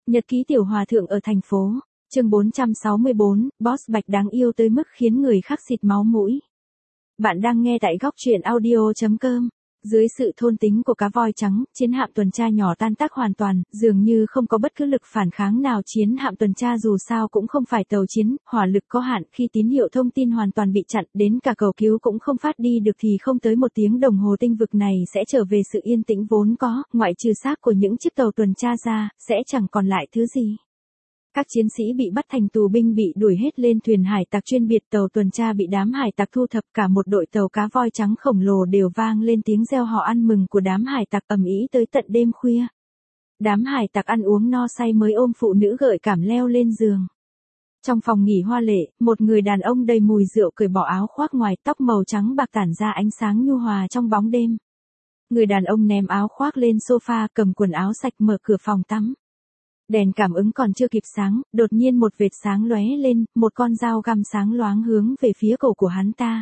Nhật ký tiểu hòa thượng ở thành phố. Chương 464, Boss Bạch đáng yêu tới mức khiến người khác xịt máu mũi. Bạn đang nghe tại góc truyện audio.com. Dưới sự thôn tính của cá voi trắng, chiến hạm tuần tra nhỏ tan tác hoàn toàn, dường như không có bất cứ lực phản kháng nào. Chiến hạm tuần tra dù sao cũng không phải tàu chiến, hỏa lực có hạn, khi tín hiệu thông tin hoàn toàn bị chặn, đến cả cầu cứu cũng không phát đi được thì không tới 1 tiếng đồng hồ tinh vực này sẽ trở về sự yên tĩnh vốn có, ngoại trừ xác của những chiếc tàu tuần tra ra, sẽ chẳng còn lại thứ gì. Các chiến sĩ bị bắt thành tù binh bị đuổi hết lên thuyền hải tặc chuyên biệt, tàu tuần tra bị đám hải tặc thu thập, cả một đội tàu cá voi trắng khổng lồ đều vang lên tiếng reo hò ăn mừng của đám hải tặc ầm ĩ tới tận đêm khuya. Đám hải tặc ăn uống no say mới ôm phụ nữ gợi cảm leo lên giường. Trong phòng nghỉ hoa lệ, một người đàn ông đầy mùi rượu cởi bỏ áo khoác ngoài, tóc màu trắng bạc tản ra ánh sáng nhu hòa trong bóng đêm. Người đàn ông ném áo khoác lên sofa, cầm quần áo sạch, mở cửa phòng tắm. Đèn cảm ứng còn chưa kịp sáng, đột nhiên một vệt sáng lóe lên, một con dao găm sáng loáng hướng về phía cổ của hắn ta.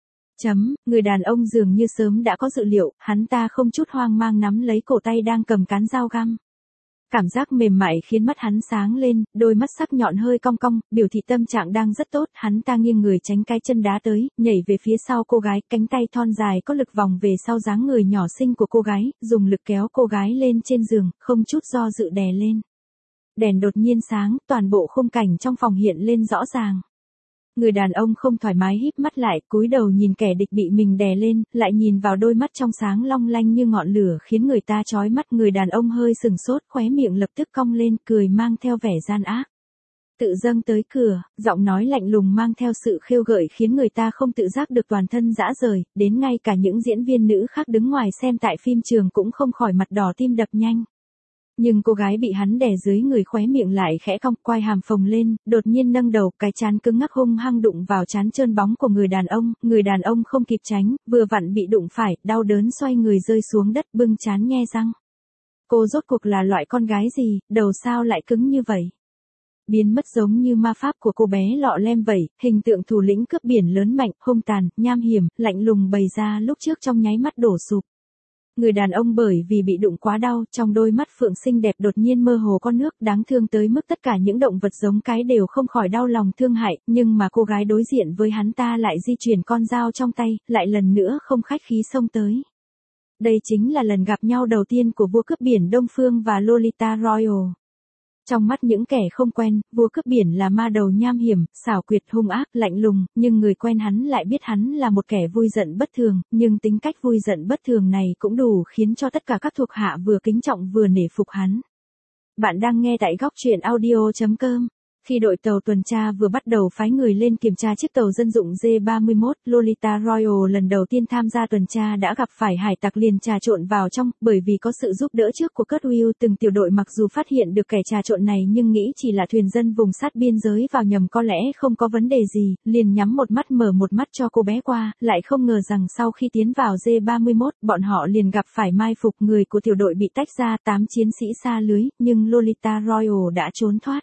Người đàn ông dường như sớm đã có dự liệu, hắn ta không chút hoang mang nắm lấy cổ tay đang cầm cán dao găm. Cảm giác mềm mại khiến mắt hắn sáng lên, đôi mắt sắc nhọn hơi cong cong, biểu thị tâm trạng đang rất tốt. Hắn ta nghiêng người tránh cái chân đá tới, nhảy về phía sau cô gái, cánh tay thon dài có lực vòng về sau dáng người nhỏ xinh của cô gái, dùng lực kéo cô gái lên trên giường, không chút do dự đè lên. Đèn đột nhiên sáng, toàn bộ khung cảnh trong phòng hiện lên rõ ràng. Người đàn ông không thoải mái híp mắt lại, cúi đầu nhìn kẻ địch bị mình đè lên, lại nhìn vào đôi mắt trong sáng long lanh như ngọn lửa khiến người ta chói mắt. Người đàn ông hơi sừng sốt, khóe miệng lập tức cong lên, cười mang theo vẻ gian ác. Tự dâng tới cửa, giọng nói lạnh lùng mang theo sự khêu gợi khiến người ta không tự giác được toàn thân rã rời, đến ngay cả những diễn viên nữ khác đứng ngoài xem tại phim trường cũng không khỏi mặt đỏ tim đập nhanh. Nhưng cô gái bị hắn đè dưới người khóe miệng lại khẽ cong, quai hàm phồng lên, đột nhiên nâng đầu, cái trán cứng ngắc hung hăng đụng vào trán trơn bóng của người đàn ông không kịp tránh, vừa vặn bị đụng phải, đau đớn xoay người rơi xuống đất, bưng trán nhe răng. Cô rốt cuộc là loại con gái gì, đầu sao lại cứng như vậy? Biến mất giống như ma pháp của cô bé lọ lem vậy, hình tượng thủ lĩnh cướp biển lớn mạnh, hung tàn, nham hiểm, lạnh lùng bày ra lúc trước trong nháy mắt đổ sụp. Người đàn ông bởi vì bị đụng quá đau, trong đôi mắt phượng xinh đẹp đột nhiên mơ hồ có nước, đáng thương tới mức tất cả những động vật giống cái đều không khỏi đau lòng thương hại, nhưng mà cô gái đối diện với hắn ta lại di chuyển con dao trong tay, lại lần nữa không khách khí xông tới. Đây chính là lần gặp nhau đầu tiên của vua cướp biển Đông Phương và Lolita Royal. Trong mắt những kẻ không quen, vua cướp biển là ma đầu nham hiểm, xảo quyệt, hung ác, lạnh lùng, nhưng người quen hắn lại biết hắn là một kẻ vui giận bất thường, nhưng tính cách vui giận bất thường này cũng đủ khiến cho tất cả các thuộc hạ vừa kính trọng vừa nể phục hắn. Bạn đang nghe tại góc truyện audio.com. Khi đội tàu tuần tra vừa bắt đầu phái người lên kiểm tra chiếc tàu dân dụng J-31, Lolita Royal lần đầu tiên tham gia tuần tra đã gặp phải hải tặc liền trà trộn vào trong, bởi vì có sự giúp đỡ trước của Kurt Will, từng tiểu đội mặc dù phát hiện được kẻ trà trộn này nhưng nghĩ chỉ là thuyền dân vùng sát biên giới vào nhầm có lẽ không có vấn đề gì, liền nhắm một mắt mở một mắt cho cô bé qua, lại không ngờ rằng sau khi tiến vào J-31, bọn họ liền gặp phải mai phục, người của tiểu đội bị tách ra, 8 chiến sĩ sa lưới, nhưng Lolita Royal đã trốn thoát.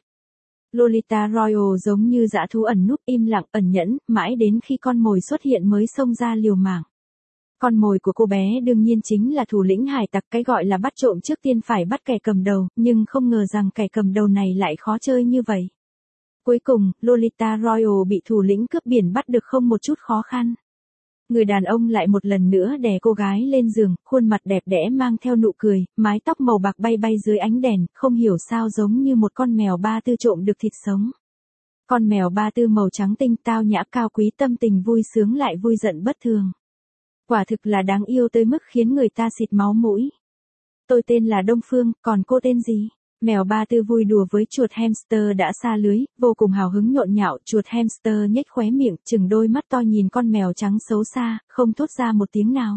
Lolita Royal giống như dã thú ẩn núp, im lặng, ẩn nhẫn, mãi đến khi con mồi xuất hiện mới xông ra liều mạng. Con mồi của cô bé đương nhiên chính là thủ lĩnh hải tặc, cái gọi là bắt trộm trước tiên phải bắt kẻ cầm đầu, nhưng không ngờ rằng kẻ cầm đầu này lại khó chơi như vậy. Cuối cùng, Lolita Royal bị thủ lĩnh cướp biển bắt được không một chút khó khăn. Người đàn ông lại một lần nữa đè cô gái lên giường, khuôn mặt đẹp đẽ mang theo nụ cười, mái tóc màu bạc bay bay dưới ánh đèn, không hiểu sao giống như một con mèo ba tư trộm được thịt sống. Con mèo ba tư màu trắng tinh tao nhã cao quý, tâm tình vui sướng lại vui giận bất thường. Quả thực là đáng yêu tới mức khiến người ta xịt máu mũi. Tôi tên là Đông Phương, còn cô tên gì? Mèo ba tư vui đùa với chuột hamster đã sa lưới, vô cùng hào hứng nhộn nhạo, chuột hamster nhếch khóe miệng, chừng đôi mắt to nhìn con mèo trắng xấu xa, không thốt ra một tiếng nào.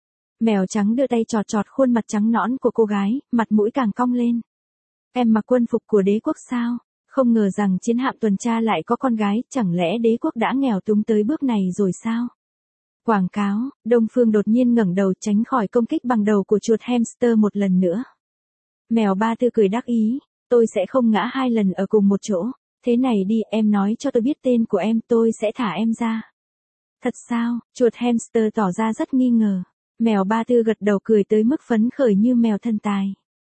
Mèo trắng đưa tay chọt chọt khuôn mặt trắng nõn của cô gái, mặt mũi càng cong lên. Em mặc quân phục của đế quốc sao? Không ngờ rằng chiến hạm tuần tra lại có con gái, chẳng lẽ đế quốc đã nghèo túng tới bước này rồi sao? Quảng cáo, Đông Phương đột nhiên ngẩng đầu tránh khỏi công kích bằng đầu của chuột hamster một lần nữa. Mèo ba tư cười đắc ý, tôi sẽ không ngã 2 lần ở cùng một chỗ, thế này đi, em nói cho tôi biết tên của em, tôi sẽ thả em ra. Thật sao? Chuột hamster tỏ ra rất nghi ngờ. Mèo ba tư gật đầu cười tới mức phấn khởi như mèo thân tài.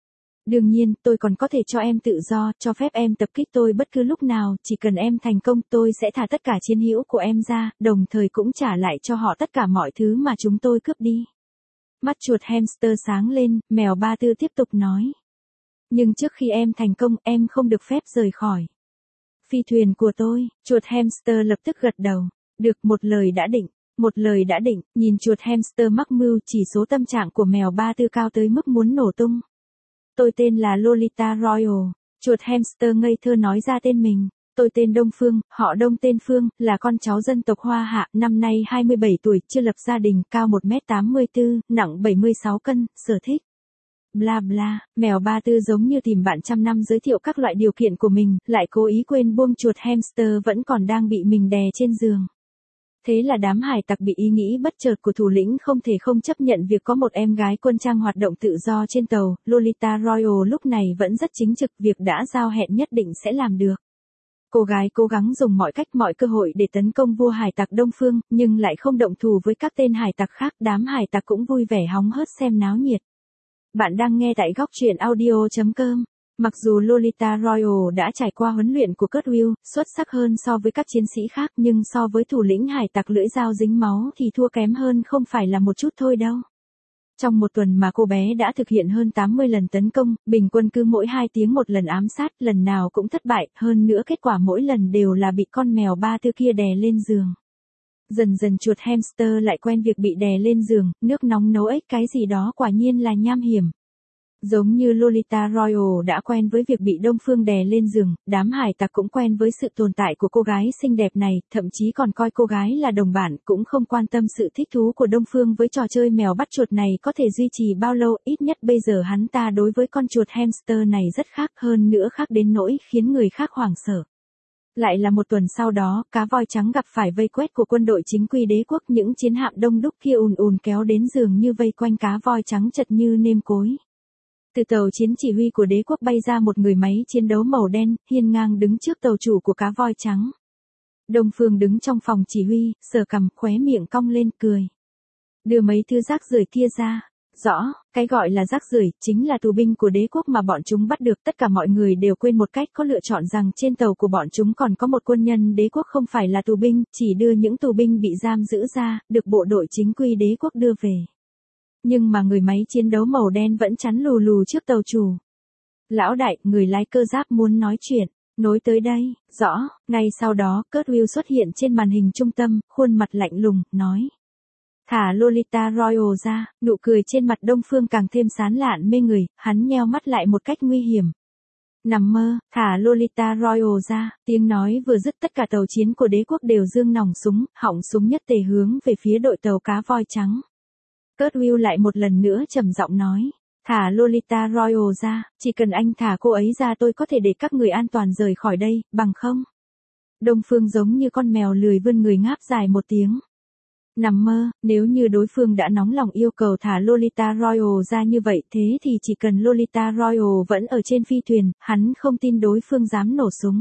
Đương nhiên, tôi còn có thể cho em tự do, cho phép em tập kích tôi bất cứ lúc nào, chỉ cần em thành công tôi sẽ thả tất cả chiến hữu của em ra, đồng thời cũng trả lại cho họ tất cả mọi thứ mà chúng tôi cướp đi. Mắt chuột hamster sáng lên, mèo Ba Tư tiếp tục nói. Nhưng trước khi em thành công, em không được phép rời khỏi phi thuyền của tôi. Chuột hamster lập tức gật đầu. Được, một lời đã định. Một lời đã định, nhìn chuột hamster mắc mưu, chỉ số tâm trạng của mèo Ba Tư cao tới mức muốn nổ tung. Tôi tên là Lolita Royal. Chuột hamster ngây thơ nói ra tên mình. Tôi tên Đông Phương, họ Đông tên Phương, là con cháu dân tộc Hoa Hạ, năm nay 27 tuổi, chưa lập gia đình, cao 1m84, nặng 76 cân, sở thích. Bla bla, mèo Ba Tư giống như tìm bạn trăm năm giới thiệu các loại điều kiện của mình, lại cố ý quên buông chuột hamster vẫn còn đang bị mình đè trên giường. Thế là đám hải tặc bị ý nghĩ bất chợt của thủ lĩnh không thể không chấp nhận việc có một em gái quân trang hoạt động tự do trên tàu. Lolita Royal lúc này vẫn rất chính trực, việc đã giao hẹn nhất định sẽ làm được. Cô gái cố gắng dùng mọi cách mọi cơ hội để tấn công vua hải tặc Đông Phương, nhưng lại không động thủ với các tên hải tặc khác. Đám hải tặc cũng vui vẻ hóng hớt xem náo nhiệt. Bạn đang nghe tại góc truyện audio.com. Mặc dù Lolita Royal đã trải qua huấn luyện của Kurt Will, xuất sắc hơn so với các chiến sĩ khác, nhưng so với thủ lĩnh hải tặc lưỡi dao dính máu thì thua kém hơn không phải là một chút thôi đâu. Trong một tuần mà cô bé đã thực hiện hơn 80 lần tấn công, bình quân cứ mỗi 2 tiếng một lần ám sát, lần nào cũng thất bại, hơn nữa kết quả mỗi lần đều là bị con mèo Ba Tư kia đè lên giường. Dần dần chuột hamster lại quen việc bị đè lên giường, nước nóng nấu ếch cái gì đó quả nhiên là nham hiểm. Giống như Lolita Royal đã quen với việc bị Đông Phương đè lên giường, đám hải tặc cũng quen với sự tồn tại của cô gái xinh đẹp này, thậm chí còn coi cô gái là đồng bạn, cũng không quan tâm sự thích thú của Đông Phương với trò chơi mèo bắt chuột này có thể duy trì bao lâu, ít nhất bây giờ hắn ta đối với con chuột hamster này rất khác, hơn nữa khác đến nỗi khiến người khác hoảng sợ. Lại là một tuần sau đó, cá voi trắng gặp phải vây quét của quân đội chính quy đế quốc, những chiến hạm đông đúc kia ùn ùn kéo đến giường như vây quanh cá voi trắng chật như nêm cối. Từ tàu chiến chỉ huy của đế quốc bay ra một người máy chiến đấu màu đen, hiên ngang đứng trước tàu chủ của cá voi trắng. Đông Phương đứng trong phòng chỉ huy, sờ cằm, khóe miệng cong lên cười. Đưa mấy thứ rác rưởi kia ra. Rõ, cái gọi là rác rưởi chính là tù binh của đế quốc mà bọn chúng bắt được. Tất cả mọi người đều quên một cách có lựa chọn rằng trên tàu của bọn chúng còn có một quân nhân đế quốc không phải là tù binh, chỉ đưa những tù binh bị giam giữ ra, được bộ đội chính quy đế quốc đưa về. Nhưng mà người máy chiến đấu màu đen vẫn chắn lù lù trước tàu chủ. Lão đại, người lái cơ giáp muốn nói chuyện. Nối tới đây, rõ, ngay sau đó, Kurt Will xuất hiện trên màn hình trung tâm, khuôn mặt lạnh lùng, nói. Thả Lolita Royal ra, nụ cười trên mặt Đông Phương càng thêm sán lạn mê người, hắn nheo mắt lại một cách nguy hiểm. Nằm mơ, thả Lolita Royal ra, tiếng nói vừa dứt tất cả tàu chiến của đế quốc đều giương nòng súng, họng súng nhất tề hướng về phía đội tàu cá voi trắng. Kurt Will lại một lần nữa trầm giọng nói. Thả Lolita Royal ra, chỉ cần anh thả cô ấy ra tôi có thể để các người an toàn rời khỏi đây, bằng không? Đông Phương giống như con mèo lười vươn người ngáp dài một tiếng. Nằm mơ, nếu như đối phương đã nóng lòng yêu cầu thả Lolita Royal ra như vậy thế thì chỉ cần Lolita Royal vẫn ở trên phi thuyền, hắn không tin đối phương dám nổ súng.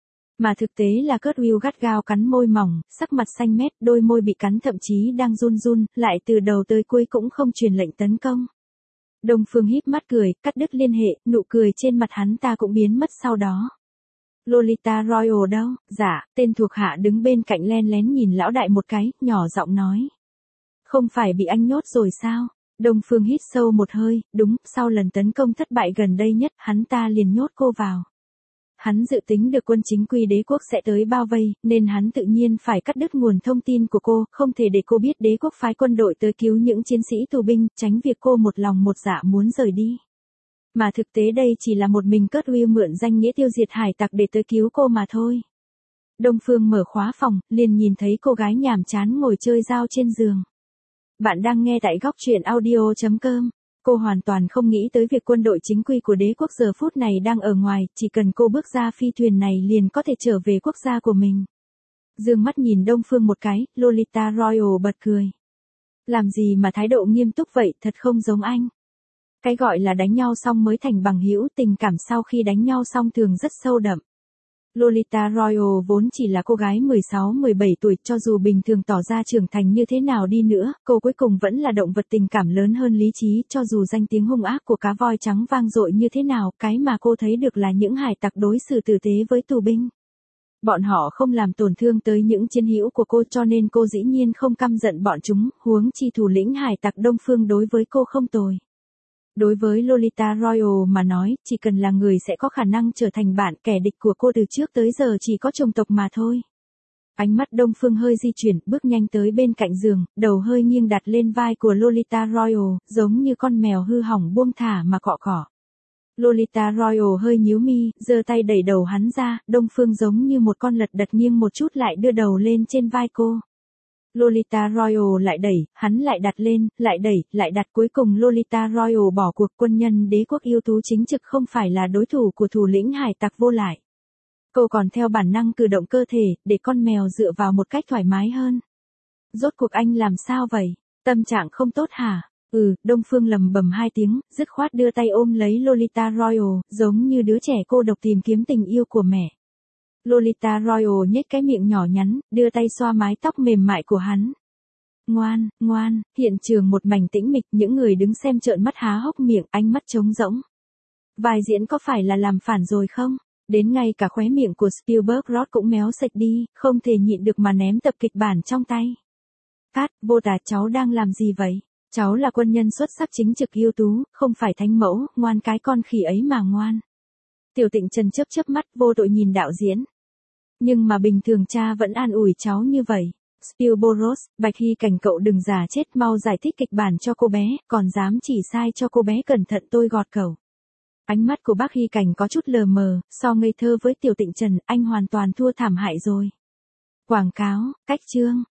Mà thực tế là Kurt Will gắt gao cắn môi mỏng, sắc mặt xanh mét, đôi môi bị cắn thậm chí đang run run, lại từ đầu tới cuối cũng không truyền lệnh tấn công. Đông Phương híp mắt cười, cắt đứt liên hệ, nụ cười trên mặt hắn ta cũng biến mất sau đó. Lolita Royal đâu? Dạ, tên thuộc hạ đứng bên cạnh len lén nhìn lão đại một cái, nhỏ giọng nói. Không phải bị anh nhốt rồi sao? Đông Phương hít sâu một hơi, đúng, sau lần tấn công thất bại gần đây nhất, hắn ta liền nhốt cô vào. Hắn dự tính được quân chính quy đế quốc sẽ tới bao vây, nên hắn tự nhiên phải cắt đứt nguồn thông tin của cô, không thể để cô biết đế quốc phái quân đội tới cứu những chiến sĩ tù binh, tránh việc cô một lòng một dạ muốn rời đi. Mà thực tế đây chỉ là một mình Kurt Will mượn danh nghĩa tiêu diệt hải tặc để tới cứu cô mà thôi. Đông Phương mở khóa phòng, liền nhìn thấy cô gái nhàm chán ngồi chơi dao trên giường. Bạn đang nghe tại góc truyện audio.com. Cô hoàn toàn không nghĩ tới việc quân đội chính quy của đế quốc giờ phút này đang ở ngoài, chỉ cần cô bước ra phi thuyền này liền có thể trở về quốc gia của mình. Dương mắt nhìn Đông Phương một cái, Lolita Royal bật cười. Làm gì mà thái độ nghiêm túc vậy, thật không giống anh. Cái gọi là đánh nhau xong mới thành bằng hữu, tình cảm sau khi đánh nhau xong thường rất sâu đậm. Lolita Royal vốn chỉ là cô gái 16-17 tuổi, cho dù bình thường tỏ ra trưởng thành như thế nào đi nữa, cô cuối cùng vẫn là động vật tình cảm lớn hơn lý trí, cho dù danh tiếng hung ác của cá voi trắng vang dội như thế nào, cái mà cô thấy được là những hải tặc đối xử tử tế với tù binh. Bọn họ không làm tổn thương tới những chiến hữu của cô, cho nên cô dĩ nhiên không căm giận bọn chúng, huống chi thủ lĩnh hải tặc Đông Phương đối với cô không tồi. Đối với Lolita Royal mà nói, chỉ cần là người sẽ có khả năng trở thành bạn, kẻ địch của cô từ trước tới giờ chỉ có chủng tộc mà thôi. Ánh mắt Đông Phương hơi di chuyển, bước nhanh tới bên cạnh giường, đầu hơi nghiêng đặt lên vai của Lolita Royal, giống như con mèo hư hỏng buông thả mà cọ cọ. Lolita Royal hơi nhíu mi, giơ tay đẩy đầu hắn ra, Đông Phương giống như một con lật đật nghiêng một chút lại đưa đầu lên trên vai cô. Lolita Royal lại đẩy, hắn lại đặt lên, lại đẩy, lại đặt, cuối cùng Lolita Royal bỏ cuộc. Quân nhân đế quốc ưu tú chính trực không phải là đối thủ của thủ lĩnh hải tặc vô lại. Cô còn theo bản năng cử động cơ thể, để con mèo dựa vào một cách thoải mái hơn. Rốt cuộc anh làm sao vậy? Tâm trạng không tốt hả? Đông Phương lầm bầm hai tiếng, dứt khoát đưa tay ôm lấy Lolita Royal, giống như đứa trẻ cô độc tìm kiếm tình yêu của mẹ. Lolita Royal nhếch cái miệng nhỏ nhắn, đưa tay xoa mái tóc mềm mại của hắn. Ngoan, ngoan, hiện trường một mảnh tĩnh mịch, những người đứng xem trợn mắt há hốc miệng, ánh mắt trống rỗng. Vai diễn có phải là làm phản rồi không? Đến ngay cả khóe miệng của Spielberg Roth cũng méo sạch đi, không thể nhịn được mà ném tập kịch bản trong tay. Cát, vô tà, cháu đang làm gì vậy? Cháu là quân nhân xuất sắc chính trực ưu tú, không phải thánh mẫu, ngoan cái con khỉ ấy mà ngoan. Tiểu Tịnh Trần chớp chớp mắt vô tội nhìn đạo diễn. Nhưng mà bình thường cha vẫn an ủi cháu như vậy. Spielberg Roth, Bạch Hy Cảnh cậu đừng giả chết, mau giải thích kịch bản cho cô bé, còn dám chỉ sai cho cô bé, cẩn thận tôi gọt cậu. Ánh mắt của bác Hy Cảnh có chút lờ mờ, so ngây thơ với Tiểu Tịnh Trần, anh hoàn toàn thua thảm hại rồi. Quảng cáo, cách chương.